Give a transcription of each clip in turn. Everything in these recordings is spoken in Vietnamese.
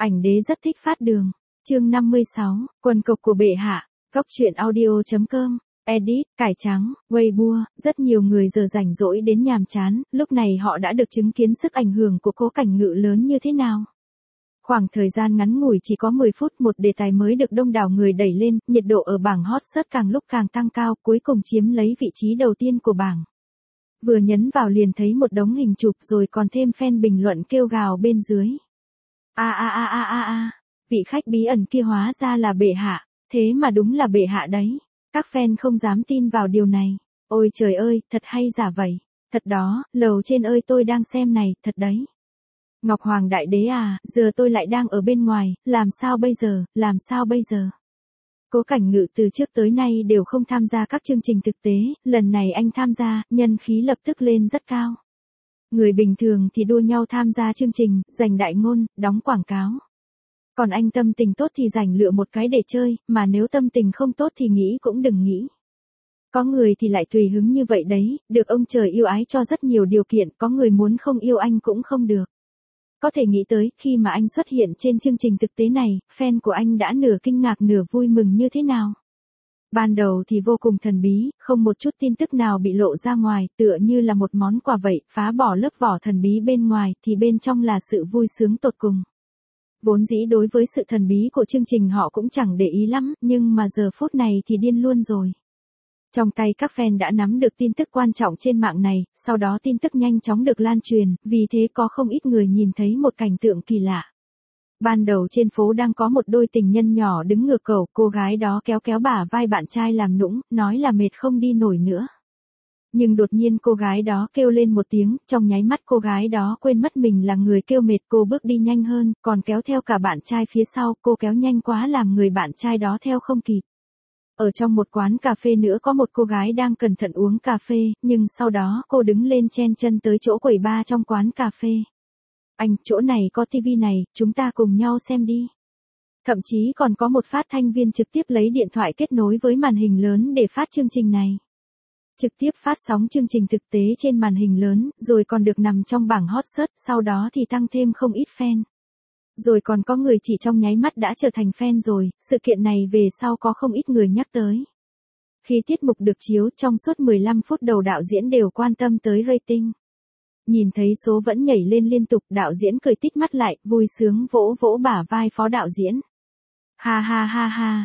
Ảnh đế rất thích phát đường. Chương 56, quần cộc của bệ hạ. Góc truyện audio.com. Edit, cải trắng, Weibo, rất nhiều người giờ rảnh rỗi đến nhàm chán, lúc này họ đã được chứng kiến sức ảnh hưởng của Cố Cảnh Ngự lớn như thế nào. Khoảng thời gian ngắn ngủi chỉ có 10 phút một đề tài mới được đông đảo người đẩy lên, nhiệt độ ở bảng hot search càng lúc càng tăng cao, cuối cùng chiếm lấy vị trí đầu tiên của bảng. Vừa nhấn vào liền thấy một đống hình chụp rồi còn thêm fan bình luận kêu gào bên dưới. Vị khách bí ẩn kia hóa ra là bệ hạ, thế mà đúng là bệ hạ đấy. Các fan không dám tin vào điều này. Ôi trời ơi, thật hay giả vậy. Thật đó, lầu trên ơi tôi đang xem này, thật đấy. Ngọc Hoàng Đại Đế à, giờ tôi lại đang ở bên ngoài, làm sao bây giờ? Cố Cảnh Ngự từ trước tới nay đều không tham gia các chương trình thực tế, lần này anh tham gia, nhân khí lập tức lên rất cao. Người bình thường thì đua nhau tham gia chương trình, giành đại ngôn, đóng quảng cáo. Còn anh tâm tình tốt thì rảnh lựa một cái để chơi, mà nếu tâm tình không tốt thì nghĩ cũng đừng nghĩ. Có người thì lại tùy hứng như vậy đấy, được ông trời yêu ái cho rất nhiều điều kiện, có người muốn không yêu anh cũng không được. Có thể nghĩ tới, khi mà anh xuất hiện trên chương trình thực tế này, fan của anh đã nửa kinh ngạc nửa vui mừng như thế nào. Ban đầu thì vô cùng thần bí, không một chút tin tức nào bị lộ ra ngoài, tựa như là một món quà vậy, phá bỏ lớp vỏ thần bí bên ngoài, thì bên trong là sự vui sướng tột cùng. Vốn dĩ đối với sự thần bí của chương trình họ cũng chẳng để ý lắm, nhưng mà giờ phút này thì điên luôn rồi. Trong tay các fan đã nắm được tin tức quan trọng trên mạng này, sau đó tin tức nhanh chóng được lan truyền, vì thế có không ít người nhìn thấy một cảnh tượng kỳ lạ. Ban đầu trên phố đang có một đôi tình nhân nhỏ đứng ngược cầu, cô gái đó kéo bả vai bạn trai làm nũng, nói là mệt không đi nổi nữa. Nhưng đột nhiên cô gái đó kêu lên một tiếng, trong nháy mắt cô gái đó quên mất mình là người kêu mệt, cô bước đi nhanh hơn, còn kéo theo cả bạn trai phía sau, cô kéo nhanh quá làm người bạn trai đó theo không kịp. Ở trong một quán cà phê nữa có một cô gái đang cẩn thận uống cà phê, nhưng sau đó cô đứng lên chen chân tới chỗ quầy bar trong quán cà phê. Anh, chỗ này có tivi này, chúng ta cùng nhau xem đi. Thậm chí còn có một phát thanh viên trực tiếp lấy điện thoại kết nối với màn hình lớn để phát chương trình này. Trực tiếp phát sóng chương trình thực tế trên màn hình lớn, rồi còn được nằm trong bảng hot search, sau đó thì tăng thêm không ít fan. Rồi còn có người chỉ trong nháy mắt đã trở thành fan rồi, sự kiện này về sau có không ít người nhắc tới. Khi tiết mục được chiếu trong suốt 15 phút đầu đạo diễn đều quan tâm tới rating. Nhìn thấy số vẫn nhảy lên liên tục, đạo diễn cười tít mắt lại, vui sướng vỗ vỗ bả vai phó đạo diễn. Ha,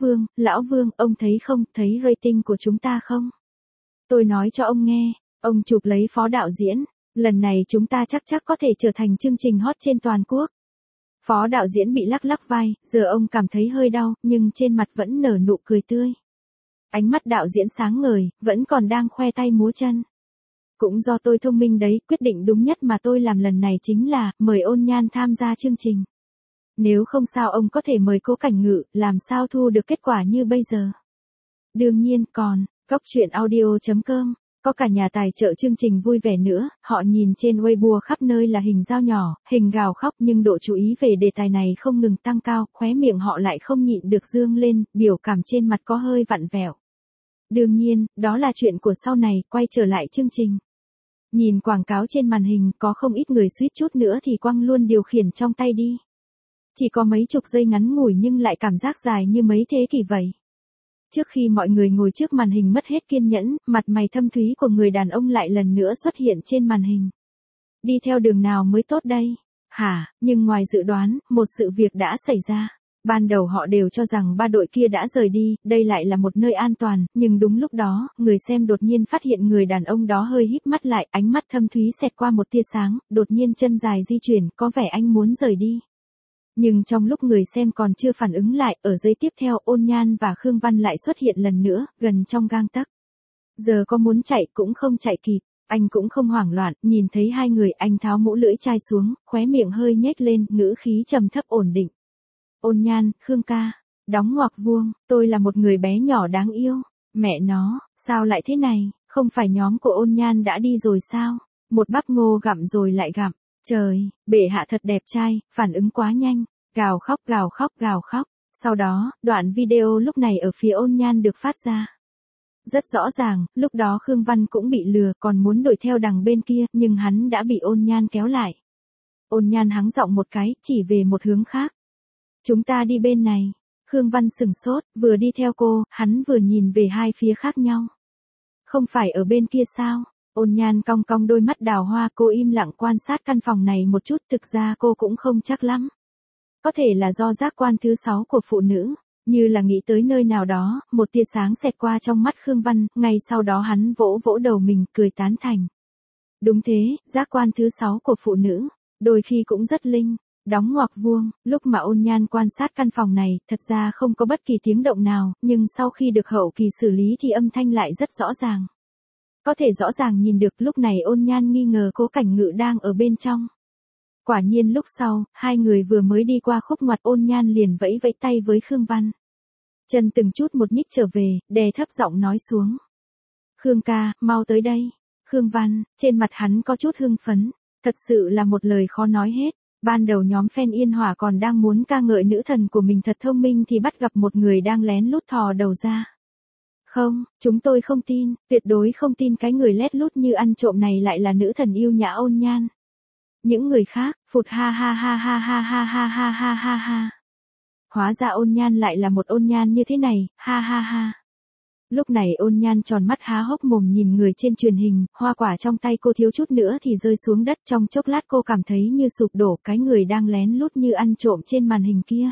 lão Vương, ông thấy không, thấy rating của chúng ta không? Tôi nói cho ông nghe, ông chụp lấy phó đạo diễn, lần này chúng ta chắc có thể trở thành chương trình hot trên toàn quốc. Phó đạo diễn bị lắc vai, giờ ông cảm thấy hơi đau, nhưng trên mặt vẫn nở nụ cười tươi. Ánh mắt đạo diễn sáng ngời, vẫn còn đang khoe tay múa chân. Cũng do tôi thông minh đấy, quyết định đúng nhất mà tôi làm lần này chính là, mời Ôn Nhan tham gia chương trình. Nếu không sao ông có thể mời Cố Cảnh Ngự, làm sao thu được kết quả như bây giờ. Đương nhiên còn, góc truyện audio.com. Có cả nhà tài trợ chương trình vui vẻ nữa, họ nhìn trên Weibo khắp nơi là hình dao nhỏ, hình gào khóc nhưng độ chú ý về đề tài này không ngừng tăng cao, khóe miệng họ lại không nhịn được dương lên, biểu cảm trên mặt có hơi vặn vẹo. Đương nhiên, đó là chuyện của sau này, quay trở lại chương trình. Nhìn quảng cáo trên màn hình có không ít người suýt chút nữa thì quăng luôn điều khiển trong tay đi. Chỉ có mấy chục giây ngắn ngủi nhưng lại cảm giác dài như mấy thế kỷ vậy. Trước khi mọi người ngồi trước màn hình mất hết kiên nhẫn, mặt mày thâm thúy của người đàn ông lại lần nữa xuất hiện trên màn hình. Đi theo đường nào mới tốt đây? Hả, nhưng ngoài dự đoán, một sự việc đã xảy ra. Ban đầu họ đều cho rằng ba đội kia đã rời đi, đây lại là một nơi an toàn, nhưng đúng lúc đó, người xem đột nhiên phát hiện người đàn ông đó hơi híp mắt lại, ánh mắt thâm thúy xẹt qua một tia sáng, đột nhiên chân dài di chuyển, có vẻ anh muốn rời đi. Nhưng trong lúc người xem còn chưa phản ứng lại, ở giây tiếp theo Ôn Nhan và Khương Văn lại xuất hiện lần nữa, gần trong gang tấc. Giờ có muốn chạy cũng không chạy kịp, anh cũng không hoảng loạn, nhìn thấy hai người anh tháo mũ lưỡi chai xuống, khóe miệng hơi nhếch lên, ngữ khí trầm thấp ổn định. Ôn Nhan, Khương ca, đóng ngoặc vuông, tôi là một người bé nhỏ đáng yêu. Mẹ nó, sao lại thế này, không phải nhóm của Ôn Nhan đã đi rồi sao? Một bắp ngô gặm rồi lại gặm. Trời, bệ hạ thật đẹp trai, phản ứng quá nhanh, gào khóc. Sau đó, đoạn video lúc này ở phía Ôn Nhan được phát ra. Rất rõ ràng, lúc đó Khương Văn cũng bị lừa, còn muốn đuổi theo đằng bên kia, nhưng hắn đã bị Ôn Nhan kéo lại. Ôn Nhan hắng giọng một cái, chỉ về một hướng khác. Chúng ta đi bên này. Khương Văn sửng sốt, vừa đi theo cô, hắn vừa nhìn về hai phía khác nhau. Không phải ở bên kia sao? Ôn Nhan cong cong đôi mắt đào hoa, cô im lặng quan sát căn phòng này một chút, thực ra cô cũng không chắc lắm. Có thể là do giác quan thứ 6 của phụ nữ, như là nghĩ tới nơi nào đó, một tia sáng xẹt qua trong mắt Khương Văn, ngay sau đó hắn vỗ vỗ đầu mình, cười tán thành. Đúng thế, giác quan thứ 6 của phụ nữ, đôi khi cũng rất linh. Đóng ngoặc vuông, lúc mà Ôn Nhan quan sát căn phòng này, thật ra không có bất kỳ tiếng động nào, nhưng sau khi được hậu kỳ xử lý thì âm thanh lại rất rõ ràng. Có thể rõ ràng nhìn được lúc này Ôn Nhan nghi ngờ Cố Cảnh Ngự đang ở bên trong. Quả nhiên lúc sau, hai người vừa mới đi qua khúc ngoặt Ôn Nhan liền vẫy vẫy tay với Khương Văn. Chân từng chút một nhích trở về, đè thấp giọng nói xuống. Khương ca, mau tới đây. Khương Văn, trên mặt hắn có chút hưng phấn, thật sự là một lời khó nói hết. Ban đầu nhóm fan Yên Hỏa còn đang muốn ca ngợi nữ thần của mình thật thông minh thì bắt gặp một người đang lén lút thò đầu ra. Không, chúng tôi không tin, tuyệt đối không tin cái người lét lút như ăn trộm này lại là nữ thần yêu nhã Ôn Nhan. Những người khác, phụt ha ha ha ha ha ha ha ha ha ha ha. Hóa ra Ôn Nhan lại là một Ôn Nhan như thế này, ha ha ha. Lúc này Ôn Nhan tròn mắt há hốc mồm nhìn người trên truyền hình, hoa quả trong tay cô thiếu chút nữa thì rơi xuống đất, trong chốc lát cô cảm thấy như sụp đổ, cái người đang lén lút như ăn trộm trên màn hình kia.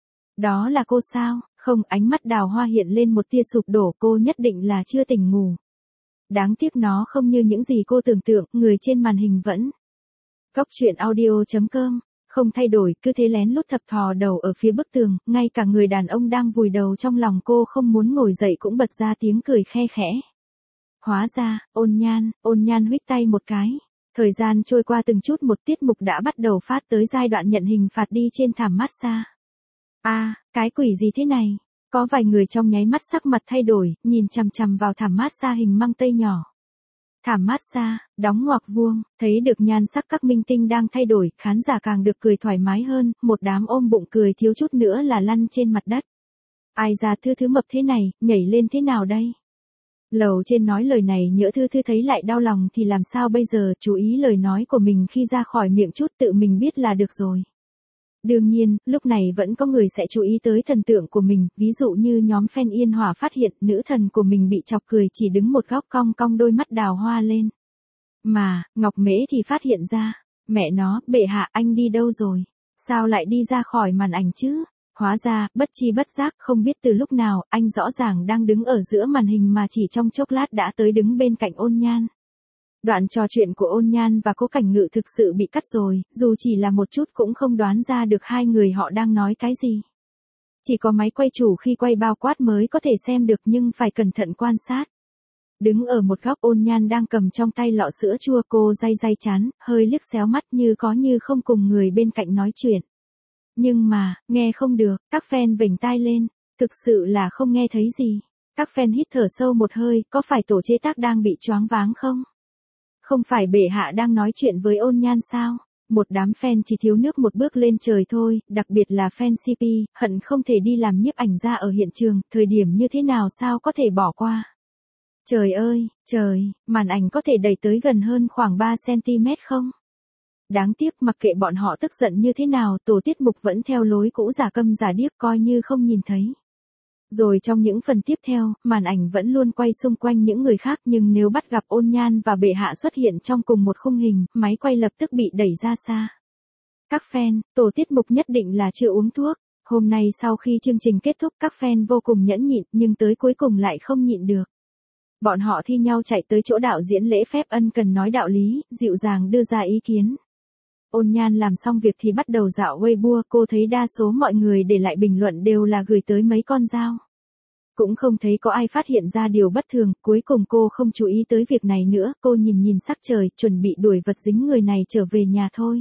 Đó là cô sao? Không, ánh mắt đào hoa hiện lên một tia sụp đổ, cô nhất định là chưa tỉnh ngủ. Đáng tiếc nó không như những gì cô tưởng tượng, người trên màn hình vẫn. Góc truyện audio.com, không thay đổi, cứ thế lén lút thập thò đầu ở phía bức tường, ngay cả người đàn ông đang vùi đầu trong lòng cô không muốn ngồi dậy cũng bật ra tiếng cười khe khẽ. Hóa ra, Ôn Nhan huých tay một cái. Thời gian trôi qua từng chút một, tiết mục đã bắt đầu phát tới giai đoạn nhận hình phạt đi trên thảm massage. Cái quỷ gì thế này? Có vài người trong nháy mắt sắc mặt thay đổi, nhìn chằm chằm vào thảm massage hình măng tây nhỏ. Thảm massage, đóng ngoặc vuông, thấy được nhan sắc các minh tinh đang thay đổi, khán giả càng được cười thoải mái hơn, một đám ôm bụng cười thiếu chút nữa là lăn trên mặt đất. Ai ra Thư mập thế này, nhảy lên thế nào đây? Lầu trên nói lời này nhỡ Thư thấy lại đau lòng thì làm sao bây giờ, chú ý lời nói của mình khi ra khỏi miệng chút, tự mình biết là được rồi. Đương nhiên, lúc này vẫn có người sẽ chú ý tới thần tượng của mình, ví dụ như nhóm fan Yên Hỏa phát hiện nữ thần của mình bị chọc cười chỉ đứng một góc cong cong đôi mắt đào hoa lên. Mà, Ngọc Mễ thì phát hiện ra, mẹ nó, bệ hạ anh đi đâu rồi? Sao lại đi ra khỏi màn ảnh chứ? Hóa ra, bất chi bất giác không biết từ lúc nào, anh rõ ràng đang đứng ở giữa màn hình mà chỉ trong chốc lát đã tới đứng bên cạnh Ôn Nhan. Đoạn trò chuyện của Ôn Nhan và Cố Cảnh Ngự thực sự bị cắt rồi, dù chỉ là một chút cũng không đoán ra được hai người họ đang nói cái gì. Chỉ có máy quay chủ khi quay bao quát mới có thể xem được nhưng phải cẩn thận quan sát. Đứng ở một góc Ôn Nhan đang cầm trong tay lọ sữa chua, cô day chán, hơi liếc xéo mắt như có như không cùng người bên cạnh nói chuyện. Nhưng mà, nghe không được, các fan vểnh tai lên, thực sự là không nghe thấy gì. Các fan hít thở sâu một hơi, có phải tổ chế tác đang bị choáng váng không? Không phải bệ hạ đang nói chuyện với Ôn Nhan sao? Một đám fan chỉ thiếu nước một bước lên trời thôi, đặc biệt là fan CP, hận không thể đi làm nhiếp ảnh ra ở hiện trường, thời điểm như thế nào sao có thể bỏ qua. Trời ơi, trời, màn ảnh có thể đẩy tới gần hơn khoảng 3cm không? Đáng tiếc mặc kệ bọn họ tức giận như thế nào, tổ tiết mục vẫn theo lối cũ giả câm giả điếc coi như không nhìn thấy. Rồi trong những phần tiếp theo, màn ảnh vẫn luôn quay xung quanh những người khác nhưng nếu bắt gặp Ôn Nhan và bệ hạ xuất hiện trong cùng một khung hình, máy quay lập tức bị đẩy ra xa. Các fan, tổ tiết mục nhất định là chưa uống thuốc. Hôm nay sau khi chương trình kết thúc các fan vô cùng nhẫn nhịn nhưng tới cuối cùng lại không nhịn được. Bọn họ thi nhau chạy tới chỗ đạo diễn lễ phép ân cần nói đạo lý, dịu dàng đưa ra ý kiến. Ôn Nhan làm xong việc thì bắt đầu dạo Weibo, cô thấy đa số mọi người để lại bình luận đều là gửi tới mấy con dao. Cũng không thấy có ai phát hiện ra điều bất thường, cuối cùng cô không chú ý tới việc này nữa, cô nhìn sắc trời, chuẩn bị đuổi vật dính người này trở về nhà thôi.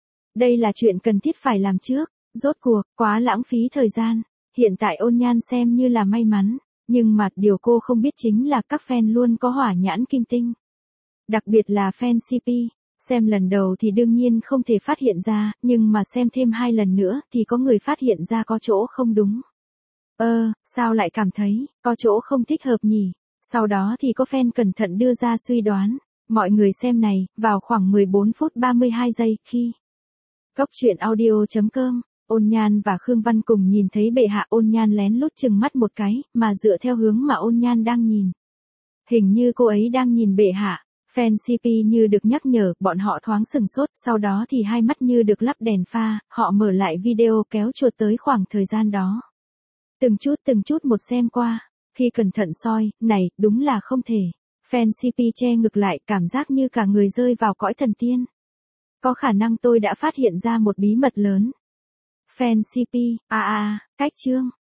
Đây là chuyện cần thiết phải làm trước, rốt cuộc, quá lãng phí thời gian, hiện tại Ôn Nhan xem như là may mắn, nhưng mà điều cô không biết chính là các fan luôn có hỏa nhãn kim tinh. Đặc biệt là fan CP. Xem lần đầu thì đương nhiên không thể phát hiện ra, nhưng mà xem thêm 2 lần nữa thì có người phát hiện ra có chỗ không đúng. Sao lại cảm thấy, có chỗ không thích hợp nhỉ? Sau đó thì có fan cẩn thận đưa ra suy đoán. Mọi người xem này, vào khoảng 14 phút 32 giây, khi Cốc truyện audio.com, Ôn Nhan và Khương Văn cùng nhìn thấy bệ hạ. Ôn Nhan lén lút chừng mắt một cái, mà dựa theo hướng mà Ôn Nhan đang nhìn. Hình như cô ấy đang nhìn bệ hạ. Fan CP như được nhắc nhở, bọn họ thoáng sừng sốt, sau đó thì hai mắt như được lắp đèn pha, họ mở lại video kéo chuột tới khoảng thời gian đó. Từng chút một xem qua, khi cẩn thận soi, này, đúng là không thể. Fan CP che ngực lại, cảm giác như cả người rơi vào cõi thần tiên. Có khả năng tôi đã phát hiện ra một bí mật lớn. Fan CP, cách chương.